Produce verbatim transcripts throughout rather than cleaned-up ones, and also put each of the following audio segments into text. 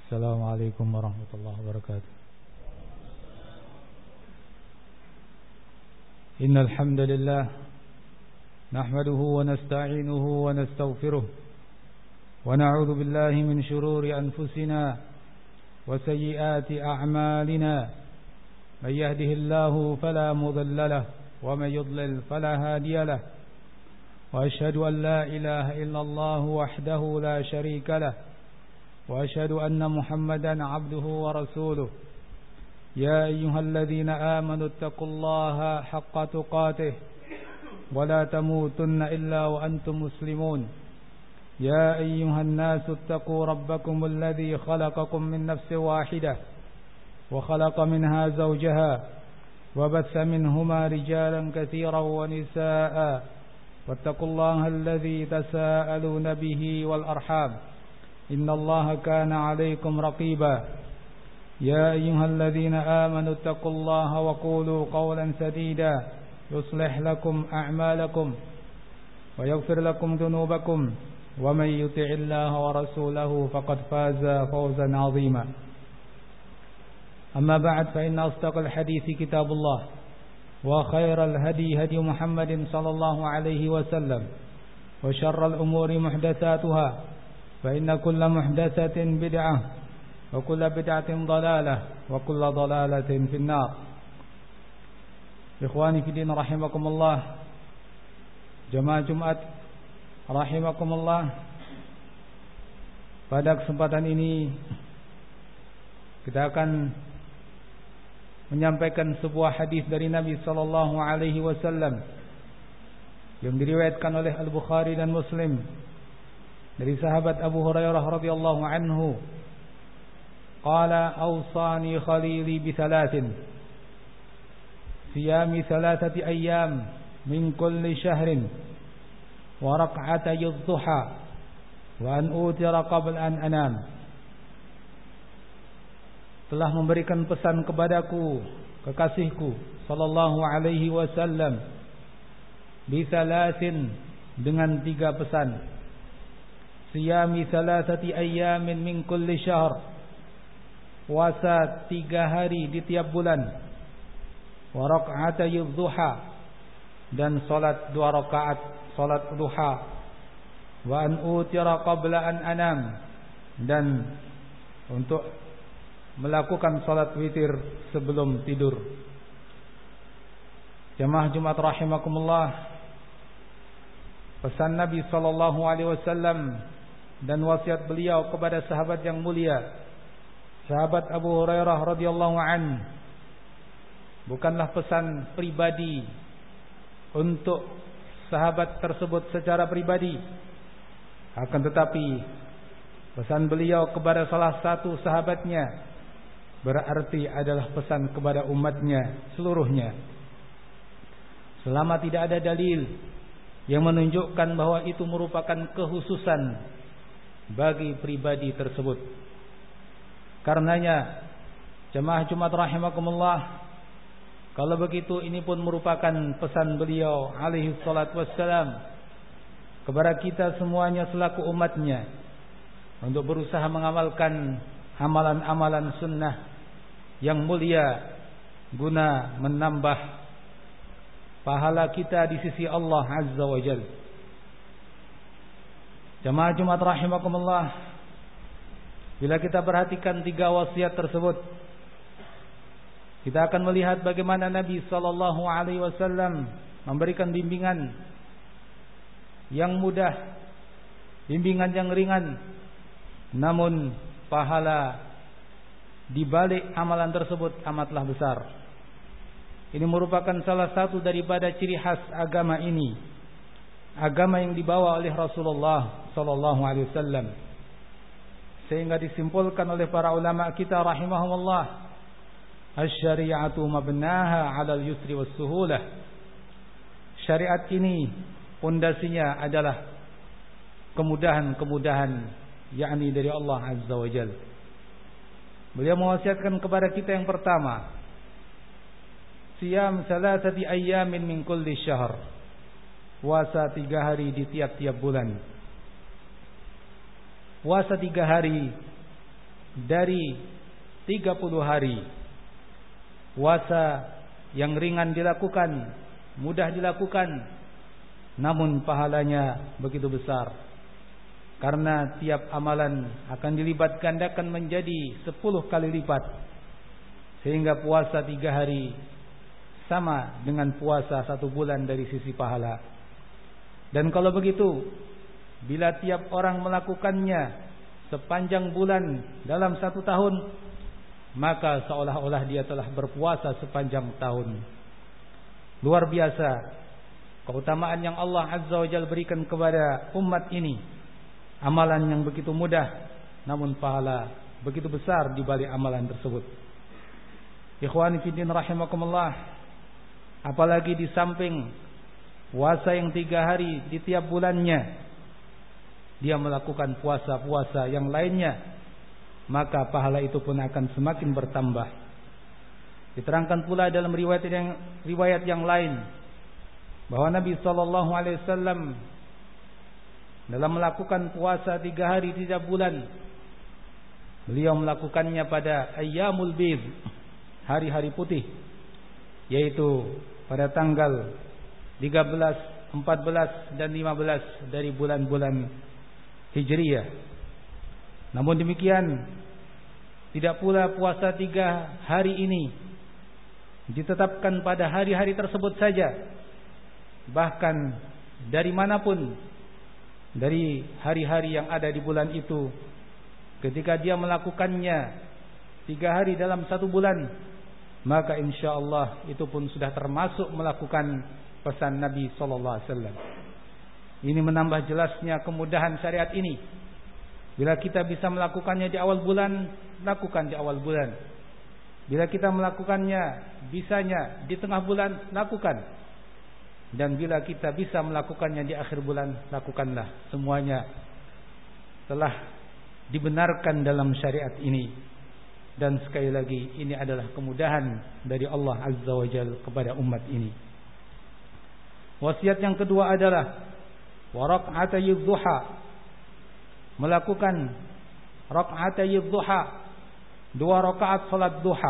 Assalamualaikum warahmatullahi wabarakatuh. Innal hamdalillah nahmaduhu wa nasta'inuhu wa nastaghfiruh wa na'udzu billahi min shururi anfusina wa sayyiati a'malina. May yahdihillahu fala mudilla lahu wa may yudlil fala hadiya lahu. Wa asyhadu an la ilaha illallah wahdahu la syarika lahu. وأشهد أن محمدا عبده ورسوله يا أيها الذين آمنوا اتقوا الله حق تقاته ولا تموتن إلا وأنتم مسلمون يا أيها الناس اتقوا ربكم الذي خلقكم من نفس واحدة وخلق منها زوجها وبث منهما رجالا كثيرا ونساء واتقوا الله الذي تساءلون به والأرحام إن الله كان عليكم رقيبا يا أيها الذين آمنوا اتقوا الله وقولوا قولا سديدا يصلح لكم أعمالكم ويغفر لكم ذنوبكم ومن يطع الله ورسوله فقد فاز فوزا عظيما أما بعد فإن أصدق الحديث كتاب الله وخير الهدي هدي محمد صلى الله عليه وسلم وشر الأمور محدثاتها فإن كل محدثة بدعة وكل بدعة ضلالة وكل ضلالة في النار. Ikhwani fi din rahimakumullah, jemaah Jumat rahimakumullah. Pada kesempatan ini kita akan menyampaikan sebuah hadis dari Nabi sallallahu alaihi wasallam yang diriwayatkan oleh Al-Bukhari dan Muslim dari sahabat Abu Hurairah radhiyallahu anhu, qala awsani khalili bi thalathin siyami thalathati ayyam min kulli shahrin wa rak'atay adh-dhuha wa an utira qabla an anam. Telah memberikan pesan kepadaku kekasihku sallallahu alaihi wasallam bi thalathin, dengan tiga pesan. Siyami salasati ayyamin min kulli syahr, puasa tiga hari di tiap bulan. Wa rak'atay adh-dhuha, dan salat dua rakaat salat duha. Wa an utira qabla an anam, dan untuk melakukan salat witir sebelum tidur. Jemaah Jumat rahimakumullah, pesan Nabi sallallahu alaihi wasallam dan wasiat beliau kepada sahabat yang mulia, sahabat Abu Hurairah radhiyallahu an, bukanlah pesan pribadi untuk sahabat tersebut secara pribadi, akan tetapi pesan beliau kepada salah satu sahabatnya berarti adalah pesan kepada umatnya seluruhnya. Selama tidak ada dalil yang menunjukkan bahwa itu merupakan kekhususan bagi pribadi tersebut. Karenanya jemaah Jumat rahimakumullah, kalau begitu ini pun merupakan pesan beliau alaihi salatu wassalam kepada kita semuanya selaku umatnya untuk berusaha mengamalkan amalan-amalan sunnah yang mulia guna menambah pahala kita di sisi Allah azza wa jalla. Jemaah Jumat rahimakumullah, bila kita perhatikan tiga wasiat tersebut, kita akan melihat bagaimana Nabi sallallahu alaihi wasallam memberikan bimbingan yang mudah, bimbingan yang ringan, namun pahala di balik amalan tersebut amatlah besar. Ini merupakan salah satu daripada ciri khas agama ini, agama yang dibawa oleh Rasulullah sallallahu alaihi wasallam, sehingga disimpulkan oleh para ulama kita rahimahumullah, asy-syari'atu mabnaha 'alal yusri was-suhulah. Syariat ini pondasinya adalah kemudahan-kemudahan, yakni dari Allah azza wa jalla. Beliau mewasiatkan kepada kita yang pertama, siyam salasati ayyamin min kulli syahr, puasa tiga hari di tiap-tiap bulan. Puasa tiga hari dari tiga puluh hari. Puasa yang ringan dilakukan, mudah dilakukan, namun pahalanya begitu besar. Karena tiap amalan akan dilipat gandakan menjadi sepuluh kali lipat. Sehingga puasa tiga hari sama dengan puasa satu bulan dari sisi pahala. Dan kalau begitu, bila tiap orang melakukannya sepanjang bulan dalam satu tahun, maka seolah-olah dia telah berpuasa sepanjang tahun. Luar biasa keutamaan yang Allah Azza wa Jalla berikan kepada umat ini. Amalan yang begitu mudah, namun pahala begitu besar di balik amalan tersebut. Ikhwani fiddin rahimakumullah, apalagi di samping puasa yang tiga hari di tiap bulannya, dia melakukan puasa-puasa yang lainnya, maka pahala itu pun akan semakin bertambah. Diterangkan pula dalam riwayat yang riwayat yang lain bahwa Nabi sallallahu alaihi wasallam dalam melakukan puasa tiga hari tiap bulan, beliau melakukannya pada ayyamul bid, hari-hari putih, yaitu pada tanggal tiga belas, empat belas dan lima belas dari bulan-bulan Hijriyah. Namun demikian, tidak pula puasa tiga hari ini ditetapkan pada hari-hari tersebut saja. Bahkan dari manapun, dari hari-hari yang ada di bulan itu, ketika dia melakukannya tiga hari dalam satu bulan, maka insya Allah itu pun sudah termasuk melakukan pesan Nabi sallallahu alaihi wasallam. Ini menambah jelasnya kemudahan syariat ini. Bila kita bisa melakukannya di awal bulan, lakukan di awal bulan. Bila kita melakukannya bisanya di tengah bulan, lakukan. Dan bila kita bisa melakukannya di akhir bulan, lakukanlah. Semuanya telah dibenarkan dalam syariat ini. Dan sekali lagi, ini adalah kemudahan dari Allah Azza wa Jalla kepada umat ini. Wasiat yang kedua adalah wa rak'atayidh duha, melakukan rak'atayidh duha, dua rakaat salat duha.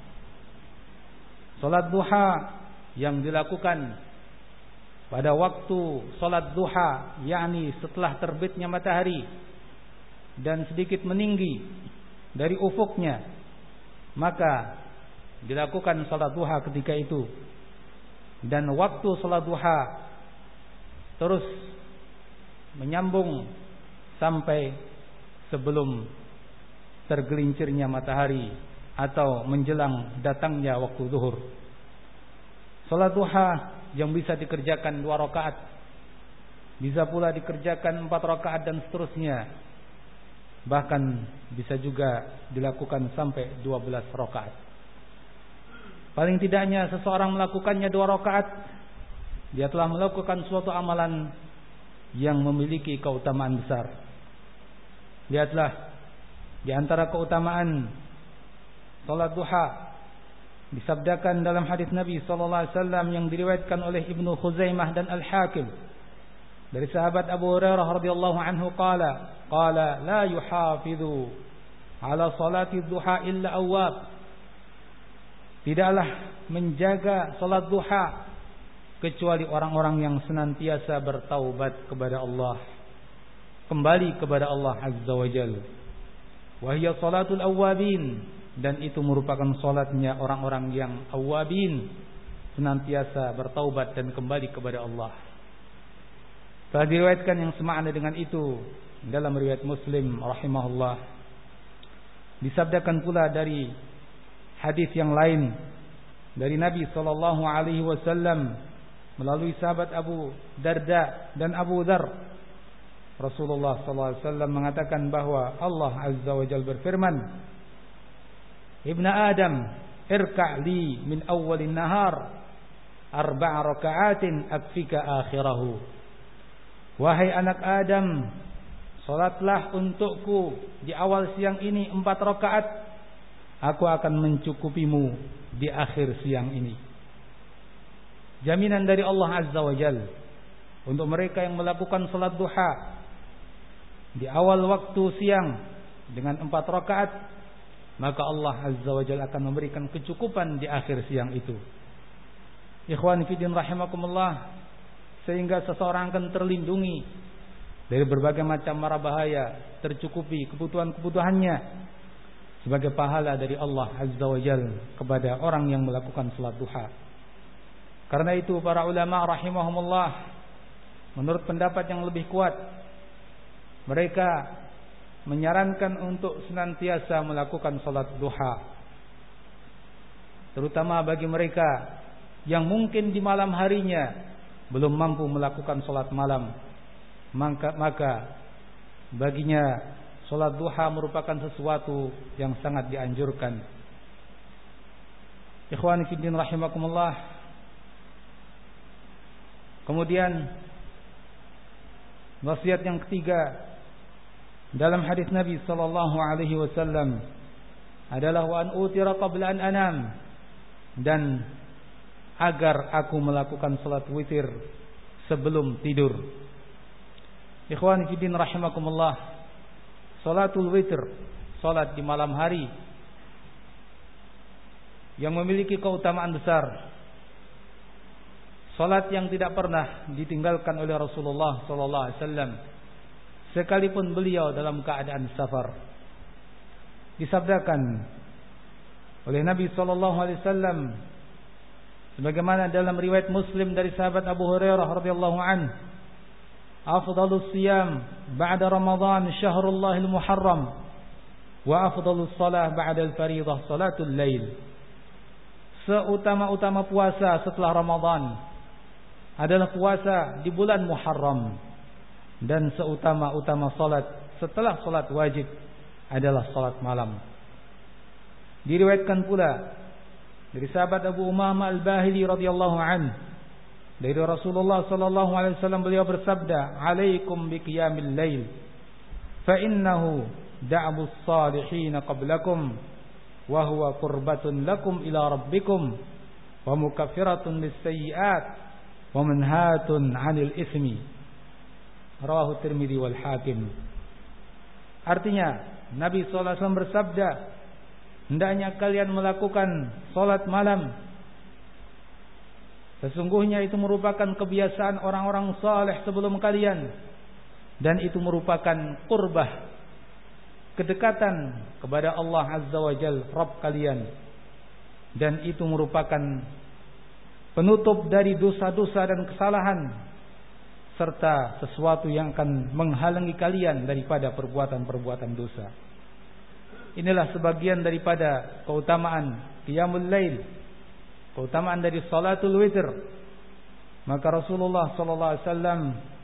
Salat duha yang dilakukan pada waktu salat duha, yakni setelah terbitnya matahari dan sedikit meninggi dari ufuknya, maka dilakukan salat duha ketika itu. Dan waktu salat duha terus menyambung sampai sebelum tergelincirnya matahari atau menjelang datangnya waktu zuhur. Salat duha yang bisa dikerjakan dua rakaat, bisa pula dikerjakan empat rakaat dan seterusnya. Bahkan bisa juga dilakukan sampai dua belas rakaat. Paling tidaknya seseorang melakukannya dua rakaat, dia telah melakukan suatu amalan yang memiliki keutamaan besar. Lihatlah, di antara keutamaan salat duha disabdakan dalam hadis Nabi sallallahu alaihi wasallam yang diriwayatkan oleh Ibnu Khuzaimah dan Al-Hakim dari sahabat Abu Hurairah radhiyallahu anhu qala qala la yuhafidhu ala salati duha illa awwab. Tidaklah menjaga salat duha kecuali orang-orang yang senantiasa bertaubat kepada Allah, kembali kepada Allah Azza wa Jalla. Wa hiya salatul awwabin, dan itu merupakan salatnya orang-orang yang awwabin, senantiasa bertaubat dan kembali kepada Allah. Telah diriwayatkan yang semakna dengan itu dalam riwayat Muslim rahimahullah. Disabdakan pula dari hadis yang lain dari Nabi sallallahu alaihi wasallam melalui sahabat Abu Darda dan Abu Dzar, Rasulullah sallallahu alaihi wasallam mengatakan bahwa Allah Azza wa Jalla berfirman, Ibnu Adam, irka' li min awwalin nahar arba'a raka'atin akfika akhirahu. Wahai anak Adam, salatlah untukku di awal siang ini empat rakaat, aku akan mencukupimu di akhir siang ini. Jaminan dari Allah Azza wa Jalla untuk mereka yang melakukan salat duha di awal waktu siang, dengan empat rakaat, maka Allah Azza wa Jalla akan memberikan kecukupan di akhir siang itu. Ikhwani fillah rahimakumullah, sehingga seseorang akan terlindungi dari berbagai macam mara bahaya, tercukupi kebutuhan-kebutuhannya sebagai pahala dari Allah Azza wa Jalla kepada orang yang melakukan salat duha. Karena itu para ulama rahimahumullah, menurut pendapat yang lebih kuat, mereka menyarankan untuk senantiasa melakukan salat duha, terutama bagi mereka yang mungkin di malam harinya belum mampu melakukan salat malam. Maka, maka baginya salat duha merupakan sesuatu yang sangat dianjurkan. Ikhwani fiddin rahimakumullah. Kemudian wasiat yang ketiga dalam hadis Nabi sallallahu alaihi wasallam adalah wa an utira qabla an anam, dan agar aku melakukan salat witir sebelum tidur. Ikhwani fiddin rahimakumullah, salatul witir, salat di malam hari yang memiliki keutamaan besar, salat yang tidak pernah ditinggalkan oleh Rasulullah sallallahu alaihi wasallam sekalipun beliau dalam keadaan safar. Disabdakan oleh Nabi sallallahu alaihi wasallam sebagaimana dalam riwayat Muslim dari sahabat Abu Hurairah radhiyallahu anhu, afdhalus siyam ba'da Ramadan syahrullahil muharram wa afdhalus salah ba'da al-fariidah salatul lail. Seutama-utama puasa setelah Ramadan adalah puasa di bulan Muharram, dan seutama-utama salat setelah salat wajib adalah salat malam. Diriwayatkan pula dari sahabat Abu Umamah Al-Bahili radhiyallahu anhu, dari Rasulullah sallallahu alaihi wasallam, beliau bersabda, "Alaikum biqiyamil lail, fa innahu da'bus salihin qablakum wa huwa qurbatun lakum ila rabbikum wa mukaffiratun lis-sayyi'at wa manhatun 'anil ismi." Rawahu Tirmidzi wal Hakim. Artinya Nabi sallallahu alaihi wasallam bersabda, hendaknya kalian melakukan salat malam. Sesungguhnya itu merupakan kebiasaan orang-orang saleh sebelum kalian, dan itu merupakan qurbah, kedekatan kepada Allah Azza wa Jalla Rabb kalian, dan itu merupakan penutup dari dosa-dosa dan kesalahan, serta sesuatu yang akan menghalangi kalian daripada perbuatan-perbuatan dosa. Inilah sebagian daripada keutamaan qiyamul lail, keutamaan dari salatul witir. Maka Rasulullah sallallahu alaihi wasallam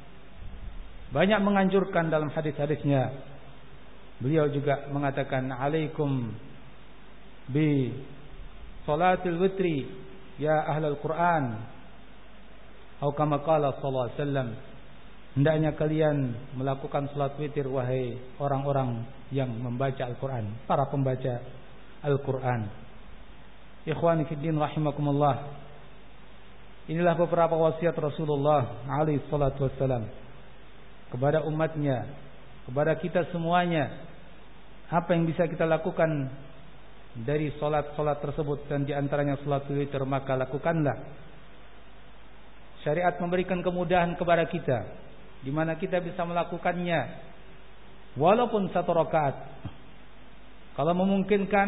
banyak menganjurkan dalam hadis-hadisnya. Beliau juga mengatakan, "Alaikum bi salatul witri ya ahlul Quran." Atau kama qala sallallahu alaihi wasallam, hendaknya kalian melakukan salat witir wahai orang-orang yang membaca Al-Quran, para pembaca Al-Quran. Ikhwani fiddin rahimakumullah, inilah beberapa wasiat Rasulullah alaihi salatu wassalam kepada umatnya, kepada kita semuanya. Apa yang bisa kita lakukan dari salat-salat tersebut, dan diantaranya salat witir, maka lakukanlah. Syariat memberikan kemudahan kepada kita, di mana kita bisa melakukannya walaupun satu rakaat, kalau memungkinkan,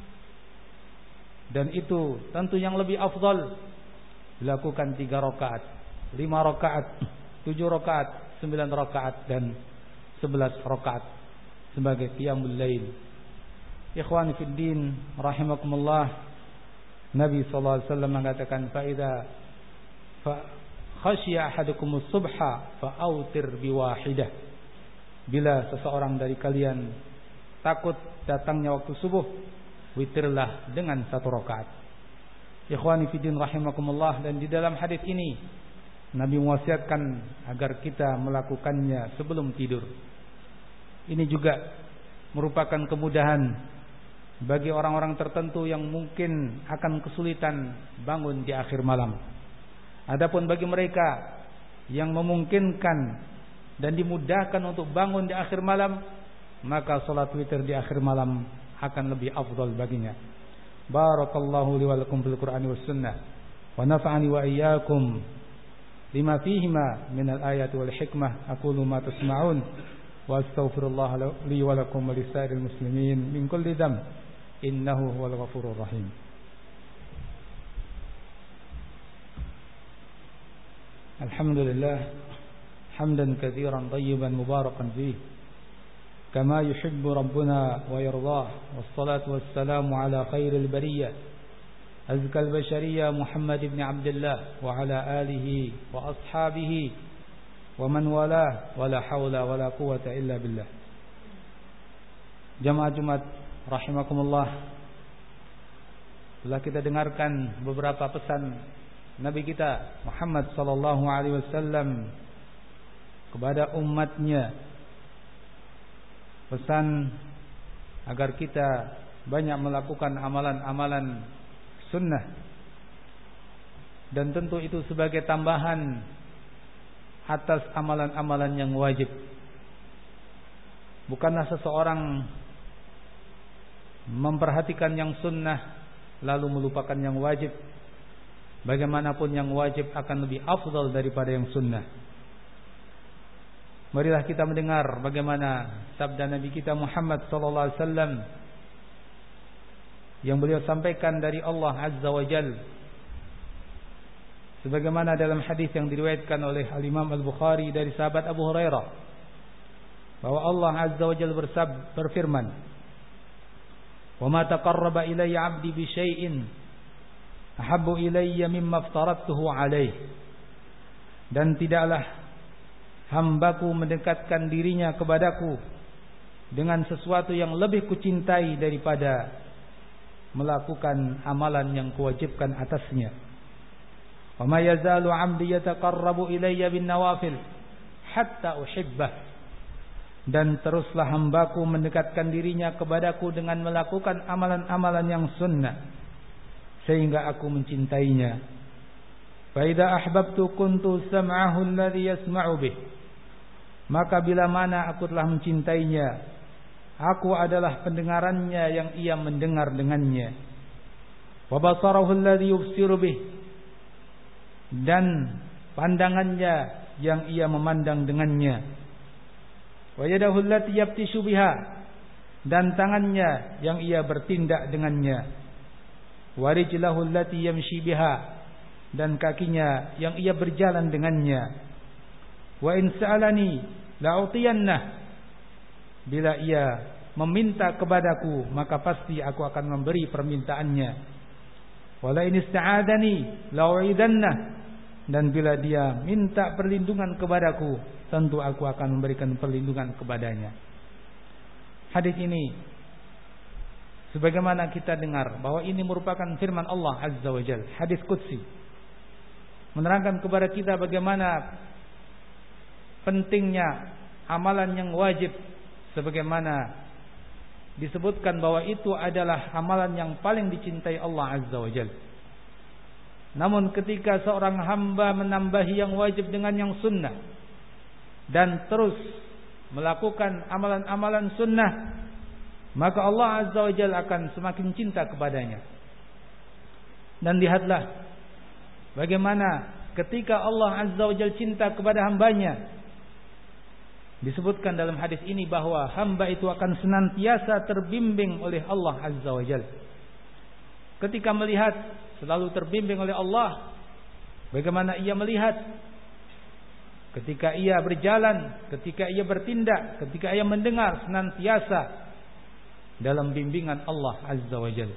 dan itu tentu yang lebih afdal dilakukan tiga rakaat, lima rakaat, tujuh rakaat, sembilan rakaat, dan sebelas rakaat sebagai qiyamul lail. Ikhwani fid din rahimakumullah, Nabi sallallahu alaihi wasallam mengatakan, fa idza fa khasya ahadukumus subha fa autir biwahidah. Bila seseorang dari kalian takut datangnya waktu subuh, witirlah dengan satu rakaat. Ikhwani fiddin rahimakumullah, dan di dalam hadis ini Nabi mewasiatkan agar kita melakukannya sebelum tidur. Ini juga merupakan kemudahan bagi orang-orang tertentu yang mungkin akan kesulitan bangun di akhir malam. Adapun bagi mereka yang memungkinkan dan dimudahkan untuk bangun di akhir malam, maka salat witir di akhir malam akan lebih afdal baginya. Barakallahu li wa lakum fil Qur'ani was sunnah wa nafa'ani wa iyyakum lima fihima min al-ayati wal hikmah. Aqulu ma tasma'un wa astaghfirullah li wa lakum wa lisairil muslimin min kulli dhanb innahu huwal ghafurur rahim. Alhamdulillah hamdan katsiran tayyiban mubarakan fihi kama yuhibbu rabbuna wa yardah. Wassalatu wassalamu ala khairil bariyah azkal bashariyah Muhammad ibn Abdullah wa ala alihi wa ashabihi wa man walah wa la hawla wa la quwwata illa billah. Jamaah Jumat rahimakumullah, telah kita dengarkan beberapa pesan Nabi kita Muhammad sallallahu alaihi wasallam kepada umatnya, pesan agar kita banyak melakukan amalan-amalan sunnah, dan tentu itu sebagai tambahan atas amalan-amalan yang wajib. Bukanlah seseorang memperhatikan yang sunnah lalu melupakan yang wajib. Bagaimanapun yang wajib akan lebih afdal daripada yang sunnah. Marilah kita mendengar bagaimana sabda Nabi kita Muhammad sallallahu alaihi wasallam yang beliau sampaikan dari Allah Azza wa Jalla, sebagaimana dalam hadis yang diriwayatkan oleh Al-Imam Al-Bukhari dari sahabat Abu Hurairah, bahwa Allah Azza wa Jalla bersab, berfirman, "Wa ma taqarraba ilayya 'abdi bi syai'in ahabbu ilayya mimma aftaradtuhu alaih." Dan tidaklah hambaku mendekatkan dirinya kepadaku dengan sesuatu yang lebih kucintai daripada melakukan amalan yang kuwajibkan atasnya. Wa ma yazalu 'abdi yataqarrabu ilayya bin nawafil hatta uhibbah. Dan teruslah hambaku mendekatkan dirinya kepadaku dengan melakukan amalan-amalan yang sunnah sehingga aku mencintainya. Fa idza ahbabtu kuntu sam'ahu alladhi yasma'u bih. Maka bila mana aku telah mencintainya, aku adalah pendengarannya yang ia mendengar dengannya. Wa basarahu alladhi yubsiru bih. Dan pandangannya yang ia memandang dengannya. Wa yadahu allati yabtishu biha. Dan tangannya yang ia bertindak dengannya. Wa rijlahu allati yamshi biha. Dan kakinya yang ia berjalan dengannya. Wa in sa'alani la'utiyannah. Bila ia meminta kepadaku, maka pasti aku akan memberi permintaannya. Wa la in ista'adani la'u'idannah. Dan bila dia minta perlindungan kepadaku, tentu aku akan memberikan perlindungan kepadanya. Hadis ini, sebagaimana kita dengar bahwa ini merupakan firman Allah Azza wa Jalla, hadis qudsi, menerangkan kepada kita bagaimana pentingnya amalan yang wajib, sebagaimana disebutkan bahwa itu adalah amalan yang paling dicintai Allah Azza wa Jalla. Namun ketika seorang hamba menambahi yang wajib dengan yang sunnah dan terus melakukan amalan-amalan sunnah, maka Allah Azza wa Jalla akan semakin cinta kepadanya. Dan lihatlah bagaimana ketika Allah Azza wa Jalla cinta kepada hambanya, disebutkan dalam hadis ini bahwa hamba itu akan senantiasa terbimbing oleh Allah Azza wa Jalla. Ketika melihat, selalu terbimbing oleh Allah. Bagaimana ia melihat ketika ia berjalan, ketika ia bertindak, ketika ia mendengar, senantiasa dalam bimbingan Allah Azza wa Jalla.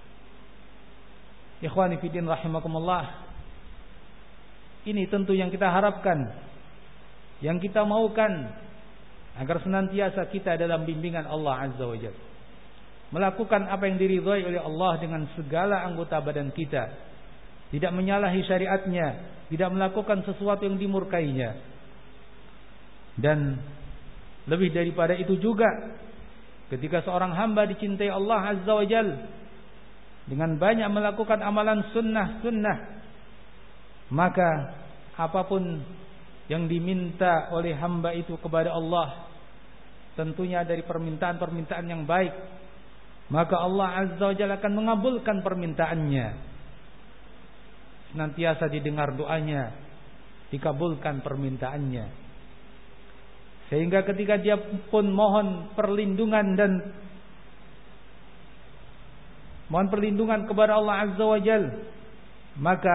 Ikhwani fiddin rahimakumullah, ini tentu yang kita harapkan, yang kita maukan, agar senantiasa kita dalam bimbingan Allah Azza wa Jalla, melakukan apa yang diridhai oleh Allah dengan segala anggota badan kita, tidak menyalahi syariatnya, tidak melakukan sesuatu yang dimurkainya. Dan lebih daripada itu juga, ketika seorang hamba dicintai Allah Azza wa Jalla dengan banyak melakukan amalan sunnah-sunnah, maka apapun yang diminta oleh hamba itu kepada Allah, tentunya dari permintaan-permintaan yang baik, maka Allah Azza wa Jalla akan mengabulkan permintaannya. Senantiasa didengar doanya, dikabulkan permintaannya. Sehingga ketika dia pun mohon perlindungan dan mohon perlindungan kepada Allah Azza wa Jalla, maka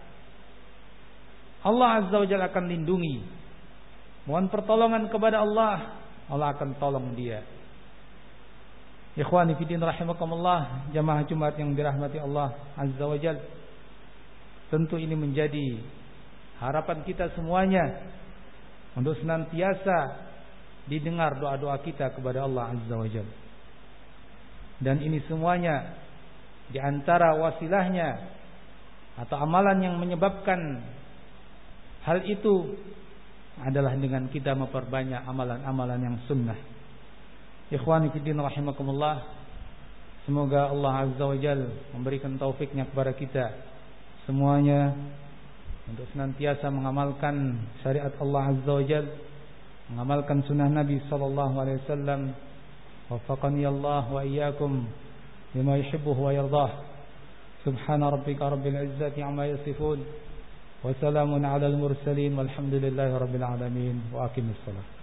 Allah Azza wa Jalla akan lindungi. Mohon pertolongan kepada Allah, Allah akan tolong dia. Ikhwani fillah rahimakumullah, jamaah Jumat yang dirahmati Allah Azza wa Jalla. Tentu ini menjadi harapan kita semuanya untuk senantiasa didengar doa-doa kita kepada Allah Azza wa Jalla. Dan ini semuanya di antara wasilahnya atau amalan yang menyebabkan hal itu adalah dengan kita memperbanyak amalan-amalan yang sunnah. Ikhwani fillah rahimakumullah, semoga Allah Azza wa Jalla memberikan taufiknya kepada kita semuanya untuk senantiasa mengamalkan syariat Allah Azza wa Jalla, mengamalkan sunnah Nabi sallallahu alaihi wasallam. Waffaqani Allah wa iyyakum lima yuhibbu wa yardah. Subhana rabbika rabbil izzati amma yasifun. Wassalamun ala al-mursalin walhamdulillahi rabbil alamin. Wa aqimus salat.